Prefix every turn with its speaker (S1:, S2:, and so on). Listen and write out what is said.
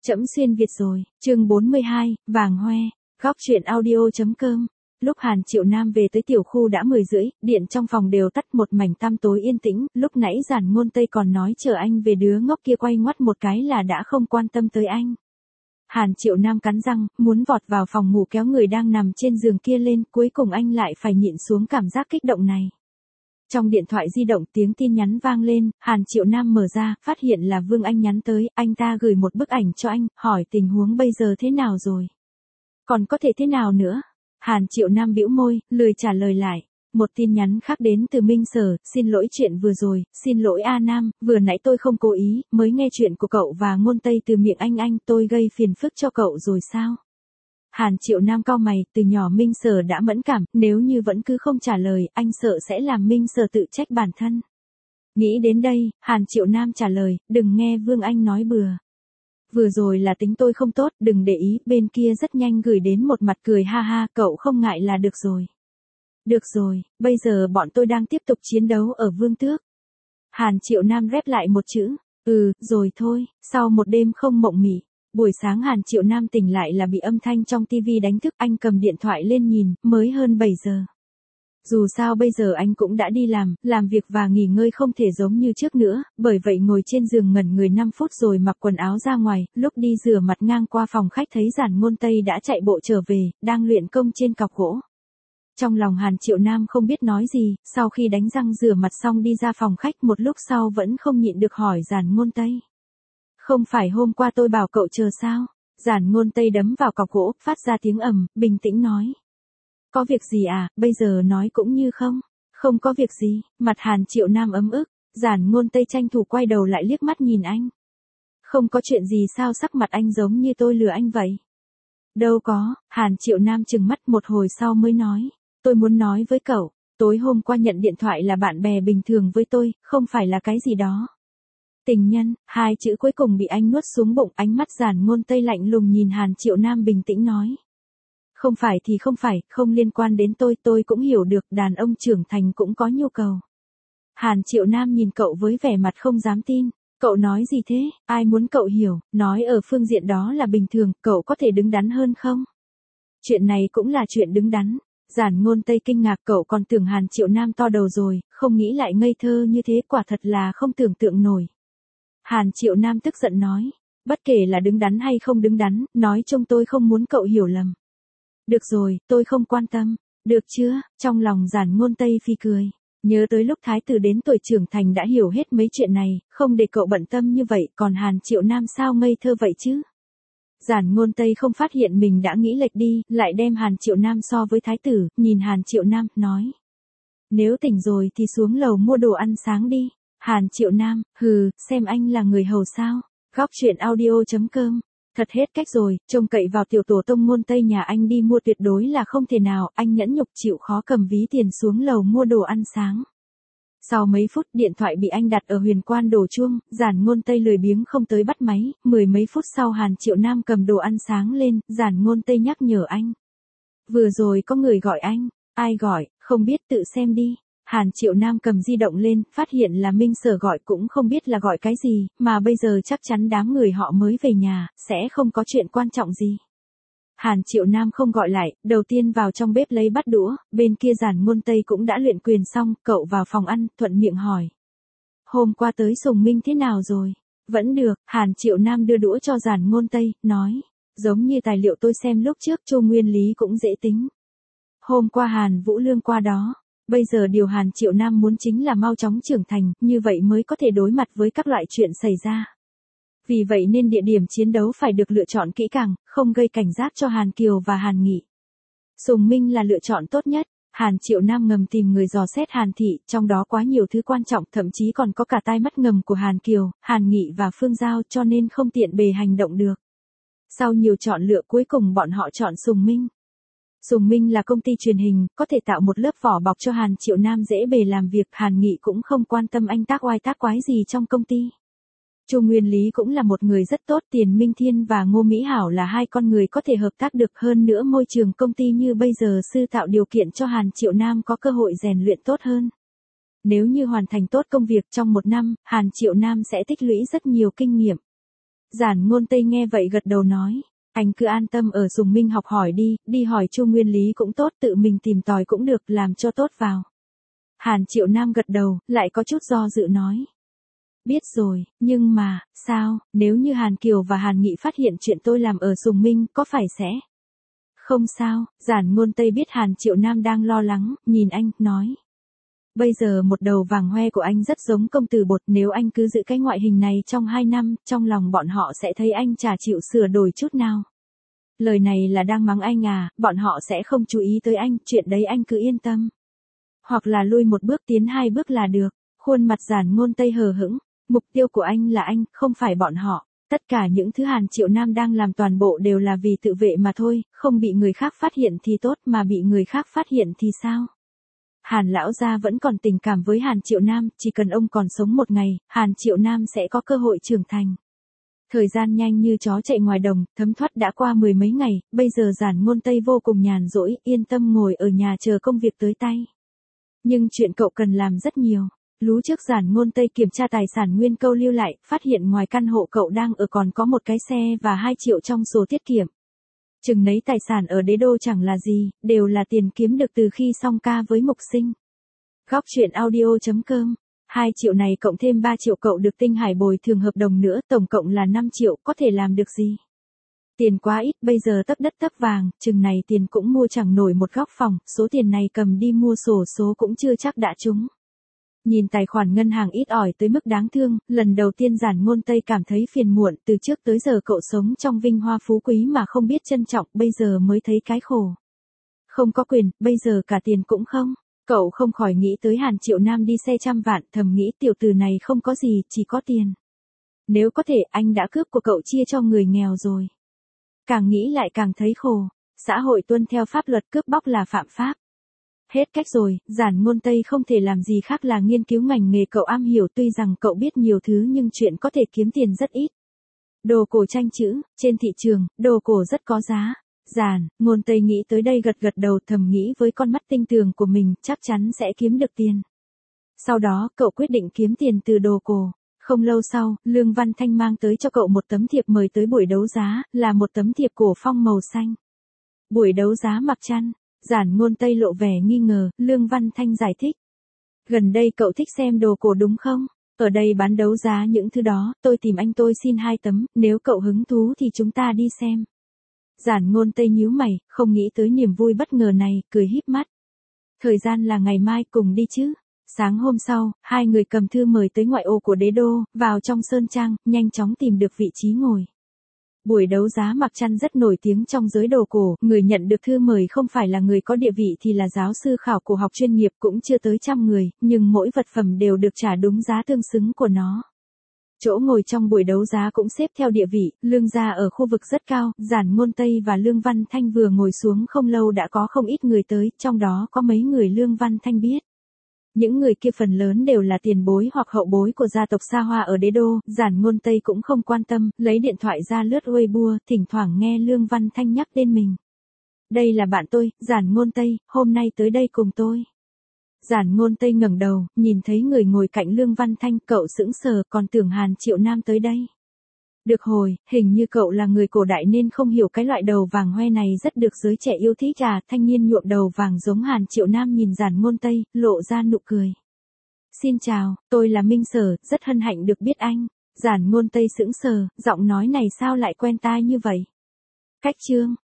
S1: Trẫm xuyên Việt rồi, chương 42, vàng hoe, góc truyện audio.com. Lúc Hàn Triệu Nam về tới tiểu khu đã 10 rưỡi, điện trong phòng đều tắt một mảnh tăm tối yên tĩnh, lúc nãy Giản Ngôn Tây còn nói chờ anh về đứa ngốc kia quay ngoắt một cái là đã không quan tâm tới anh. Hàn Triệu Nam cắn răng, muốn vọt vào phòng ngủ kéo người đang nằm trên giường kia lên, cuối cùng anh lại phải nhịn xuống cảm giác kích động này. Trong điện thoại di động tiếng tin nhắn vang lên, Hàn Triệu Nam mở ra, phát hiện là Vương Anh nhắn tới, anh ta gửi một bức ảnh cho anh, hỏi tình huống bây giờ thế nào rồi. Còn có thể thế nào nữa? Hàn Triệu Nam bĩu môi, lười trả lời lại. Một tin nhắn khác đến từ Minh Sở, xin lỗi chuyện vừa rồi, xin lỗi A Nam, vừa nãy tôi không cố ý, mới nghe chuyện của cậu và Ngôn Tây từ miệng anh tôi gây phiền phức cho cậu rồi sao? Hàn Triệu Nam cau mày, từ nhỏ Minh Sở đã mẫn cảm, nếu như vẫn cứ không trả lời, anh sợ sẽ làm Minh Sở tự trách bản thân. Nghĩ đến đây, Hàn Triệu Nam trả lời, đừng nghe Vương Anh nói bừa. Vừa rồi là tính tôi không tốt, đừng để ý, bên kia rất nhanh gửi đến một mặt cười ha ha, cậu không ngại là được rồi. Được rồi, bây giờ bọn tôi đang tiếp tục chiến đấu ở Vương Tước. Hàn Triệu Nam rép lại một chữ, rồi thôi, sau một đêm không mộng mị. Buổi sáng Hàn Triệu Nam tỉnh lại là bị âm thanh trong tivi đánh thức, anh cầm điện thoại lên nhìn, mới hơn 7 giờ. Dù sao bây giờ anh cũng đã đi làm việc và nghỉ ngơi không thể giống như trước nữa, bởi vậy ngồi trên giường ngẩn người 5 phút rồi mặc quần áo ra ngoài, lúc đi rửa mặt ngang qua phòng khách thấy Giản Ngôn Tây đã chạy bộ trở về, đang luyện công trên cọc gỗ. Trong lòng Hàn Triệu Nam không biết nói gì, sau khi đánh răng rửa mặt xong đi ra phòng khách một lúc sau vẫn không nhịn được hỏi Giản Ngôn Tây. Không phải hôm qua tôi bảo cậu chờ sao? Giản Ngôn Tây đấm vào cọc gỗ, phát ra tiếng ầm, bình tĩnh nói. Có việc gì à, bây giờ nói cũng như không. Không có việc gì, mặt Hàn Triệu Nam ấm ức, Giản Ngôn Tây tranh thủ quay đầu lại liếc mắt nhìn anh. Không có chuyện gì sao, sắc mặt anh giống như tôi lừa anh vậy? Đâu có, Hàn Triệu Nam trừng mắt một hồi sau mới nói. Tôi muốn nói với cậu, tối hôm qua nhận điện thoại là bạn bè bình thường với tôi, không phải là cái gì đó. Tình nhân, hai chữ cuối cùng bị anh nuốt xuống bụng, ánh mắt Giản Ngôn Tây lạnh lùng nhìn Hàn Triệu Nam bình tĩnh nói. Không phải thì không phải, không liên quan đến tôi cũng hiểu được, đàn ông trưởng thành cũng có nhu cầu. Hàn Triệu Nam nhìn cậu với vẻ mặt không dám tin, cậu nói gì thế, ai muốn cậu hiểu, nói ở phương diện đó là bình thường, cậu có thể đứng đắn hơn không? Chuyện này cũng là chuyện đứng đắn. Giản Ngôn Tây kinh ngạc, cậu còn tưởng Hàn Triệu Nam to đầu rồi, không nghĩ lại ngây thơ như thế, quả thật là không tưởng tượng nổi. Hàn Triệu Nam tức giận nói, bất kể là đứng đắn hay không đứng đắn, nói chung tôi không muốn cậu hiểu lầm. Được rồi, tôi không quan tâm, được chưa? Trong lòng Giản Ngôn Tây phi cười, nhớ tới lúc thái tử đến tuổi trưởng thành đã hiểu hết mấy chuyện này, không để cậu bận tâm như vậy, còn Hàn Triệu Nam sao ngây thơ vậy chứ? Giản Ngôn Tây không phát hiện mình đã nghĩ lệch đi, lại đem Hàn Triệu Nam so với thái tử, nhìn Hàn Triệu Nam, nói. Nếu tỉnh rồi thì xuống lầu mua đồ ăn sáng đi. Hàn Triệu Nam, xem anh là người hầu sao? Góc truyện audio.com. Thật hết cách rồi, trông cậy vào tiểu tổ tông Ngôn Tây nhà anh đi mua tuyệt đối là không thể nào, anh nhẫn nhục chịu khó cầm ví tiền xuống lầu mua đồ ăn sáng. Sau mấy phút điện thoại bị anh đặt ở huyền quan đổ chuông, Giản Ngôn Tây lười biếng không tới bắt máy, 10 mấy phút sau Hàn Triệu Nam cầm đồ ăn sáng lên, Giản Ngôn Tây nhắc nhở anh. Vừa rồi có người gọi anh, ai gọi, không biết tự xem đi. Hàn Triệu Nam cầm di động lên, phát hiện là Minh Sở gọi, cũng không biết là gọi cái gì, mà bây giờ chắc chắn đám người họ mới về nhà, sẽ không có chuyện quan trọng gì. Hàn Triệu Nam không gọi lại, đầu tiên vào trong bếp lấy bát đũa, bên kia Giản Ngôn Tây cũng đã luyện quyền xong, cậu vào phòng ăn, thuận miệng hỏi. Hôm qua tới Sùng Minh thế nào rồi? Vẫn được, Hàn Triệu Nam đưa đũa cho Giản Ngôn Tây, nói. Giống như tài liệu tôi xem lúc trước, Chu Nguyên Lý cũng dễ tính. Hôm qua Hàn Vũ Lương qua đó. Bây giờ điều Hàn Triệu Nam muốn chính là mau chóng trưởng thành, như vậy mới có thể đối mặt với các loại chuyện xảy ra. Vì vậy nên địa điểm chiến đấu phải được lựa chọn kỹ càng, không gây cảnh giác cho Hàn Kiều và Hàn Nghị. Sùng Minh là lựa chọn tốt nhất. Hàn Triệu Nam ngầm tìm người dò xét Hàn Thị, trong đó quá nhiều thứ quan trọng, thậm chí còn có cả tai mắt ngầm của Hàn Kiều, Hàn Nghị và Phương Giao, cho nên không tiện bề hành động được. Sau nhiều chọn lựa cuối cùng bọn họ chọn Sùng Minh. Sùng Minh là công ty truyền hình, có thể tạo một lớp vỏ bọc cho Hàn Triệu Nam dễ bề làm việc, Hàn Nghị cũng không quan tâm anh tác oai tác quái gì trong công ty. Chu Nguyên Lý cũng là một người rất tốt, Tiền Minh Thiên và Ngô Mỹ Hảo là hai con người có thể hợp tác được, hơn nữa môi trường công ty như bây giờ sư tạo điều kiện cho Hàn Triệu Nam có cơ hội rèn luyện tốt hơn. Nếu như hoàn thành tốt công việc trong một năm, Hàn Triệu Nam sẽ tích lũy rất nhiều kinh nghiệm. Giản Ngôn Tây nghe vậy gật đầu nói. Anh cứ an tâm ở Sùng Minh học hỏi đi, đi hỏi Chu Nguyên Lý cũng tốt, tự mình tìm tòi cũng được, làm cho tốt vào. Hàn Triệu Nam gật đầu, lại có chút do dự nói. Biết rồi, nhưng mà, sao, nếu như Hàn Kiều và Hàn Nghị phát hiện chuyện tôi làm ở Sùng Minh, có phải sẽ? Không sao, Giản Ngôn Tây biết Hàn Triệu Nam đang lo lắng, nhìn anh, nói. Bây giờ một đầu vàng hoe của anh rất giống công tử Bột, nếu anh cứ giữ cái ngoại hình này trong 2 năm, trong lòng bọn họ sẽ thấy anh chả chịu sửa đổi chút nào. Lời này là đang mắng anh à, bọn họ sẽ không chú ý tới anh, chuyện đấy anh cứ yên tâm. Hoặc là lui một bước tiến 2 bước là được. Khuôn mặt Giản Ngôn Tây hờ hững, mục tiêu của anh là anh, không phải bọn họ. Tất cả những thứ Hàn Triệu Nam đang làm toàn bộ đều là vì tự vệ mà thôi, không bị người khác phát hiện thì tốt, mà bị người khác phát hiện thì sao? Hàn lão gia vẫn còn tình cảm với Hàn Triệu Nam, chỉ cần ông còn sống một ngày, Hàn Triệu Nam sẽ có cơ hội trưởng thành. Thời gian nhanh như chó chạy ngoài đồng, thấm thoát đã qua 10 mấy ngày, bây giờ Giản Ngôn Tây vô cùng nhàn rỗi, yên tâm ngồi ở nhà chờ công việc tới tay. Nhưng chuyện cậu cần làm rất nhiều. Lú trước Giản Ngôn Tây kiểm tra tài sản Nguyên Câu lưu lại, phát hiện ngoài căn hộ cậu đang ở còn có một cái xe và 2 triệu trong sổ tiết kiệm. Chừng nấy tài sản ở Đế Đô chẳng là gì, đều là tiền kiếm được từ khi song ca với Mục Sinh. Góc truyện audio.com. 2 triệu này cộng thêm 3 triệu cậu được Tinh Hải bồi thường hợp đồng nữa, tổng cộng là 5 triệu, có thể làm được gì? Tiền quá ít, bây giờ tấp đất tấp vàng, chừng này tiền cũng mua chẳng nổi một góc phòng, số tiền này cầm đi mua xổ số cũng chưa chắc đã trúng. Nhìn tài khoản ngân hàng ít ỏi tới mức đáng thương, lần đầu tiên Giản Ngôn Tây cảm thấy phiền muộn, từ trước tới giờ cậu sống trong vinh hoa phú quý mà không biết trân trọng, bây giờ mới thấy cái khổ. Không có quyền, bây giờ cả tiền cũng không. Cậu không khỏi nghĩ tới Hàn Triệu Nam đi xe trăm vạn, thầm nghĩ tiểu tử này không có gì, chỉ có tiền. Nếu có thể, anh đã cướp của cậu chia cho người nghèo rồi. Càng nghĩ lại càng thấy khổ. Xã hội tuân theo pháp luật cướp bóc là phạm pháp. Hết cách rồi, Giản Ngôn Tây không thể làm gì khác là nghiên cứu ngành nghề cậu am hiểu, tuy rằng cậu biết nhiều thứ nhưng chuyện có thể kiếm tiền rất ít. Đồ cổ tranh chữ, trên thị trường, đồ cổ rất có giá. Giản Ngôn Tây nghĩ tới đây gật gật đầu, thầm nghĩ với con mắt tinh tường của mình chắc chắn sẽ kiếm được tiền. Sau đó cậu quyết định kiếm tiền từ đồ cổ. Không lâu sau, Lương Văn Thanh mang tới cho cậu một tấm thiệp mời tới buổi đấu giá, là một tấm thiệp cổ phong màu xanh. Buổi đấu giá mặc chăn. Giản Ngôn Tây lộ vẻ nghi ngờ, Lương Văn Thanh giải thích. Gần đây cậu thích xem đồ cổ đúng không? Ở đây bán đấu giá những thứ đó, tôi tìm anh tôi xin 2 tấm, nếu cậu hứng thú thì chúng ta đi xem. Giản Ngôn Tây nhíu mày, không nghĩ tới niềm vui bất ngờ này, cười híp mắt. Thời gian là ngày mai, cùng đi chứ. Sáng hôm sau, 2 người cầm thư mời tới ngoại ô của Đế Đô, vào trong sơn trang, nhanh chóng tìm được vị trí ngồi. Buổi đấu giá mặc chăn rất nổi tiếng trong giới đồ cổ, người nhận được thư mời không phải là người có địa vị thì là giáo sư khảo cổ học chuyên nghiệp, cũng chưa tới 100 người, nhưng mỗi vật phẩm đều được trả đúng giá tương xứng của nó. Chỗ ngồi trong buổi đấu giá cũng xếp theo địa vị, Lương gia ở khu vực rất cao, Giản Ngôn Tây và Lương Văn Thanh vừa ngồi xuống không lâu đã có không ít người tới, trong đó có mấy người Lương Văn Thanh biết. Những người kia phần lớn đều là tiền bối hoặc hậu bối của gia tộc xa hoa ở Đế Đô, Giản Ngôn Tây cũng không quan tâm, lấy điện thoại ra lướt Weibo, thỉnh thoảng nghe Lương Văn Thanh nhắc tên mình. Đây là bạn tôi, Giản Ngôn Tây, hôm nay tới đây cùng tôi. Giản Ngôn Tây ngẩng đầu, nhìn thấy người ngồi cạnh Lương Văn Thanh, cậu sững sờ, còn tưởng Hàn Triệu Nam tới đây. Được hồi, hình như cậu là người cổ đại nên không hiểu cái loại đầu vàng hoe này rất được giới trẻ yêu thích à, thanh niên nhuộm đầu vàng giống Hàn Triệu Nam nhìn Giản Ngôn Tây, lộ ra nụ cười. Xin chào, tôi là Minh Sở, rất hân hạnh được biết anh. Giản Ngôn Tây sững sờ, giọng nói này sao lại quen tai như vậy? Cách Trương,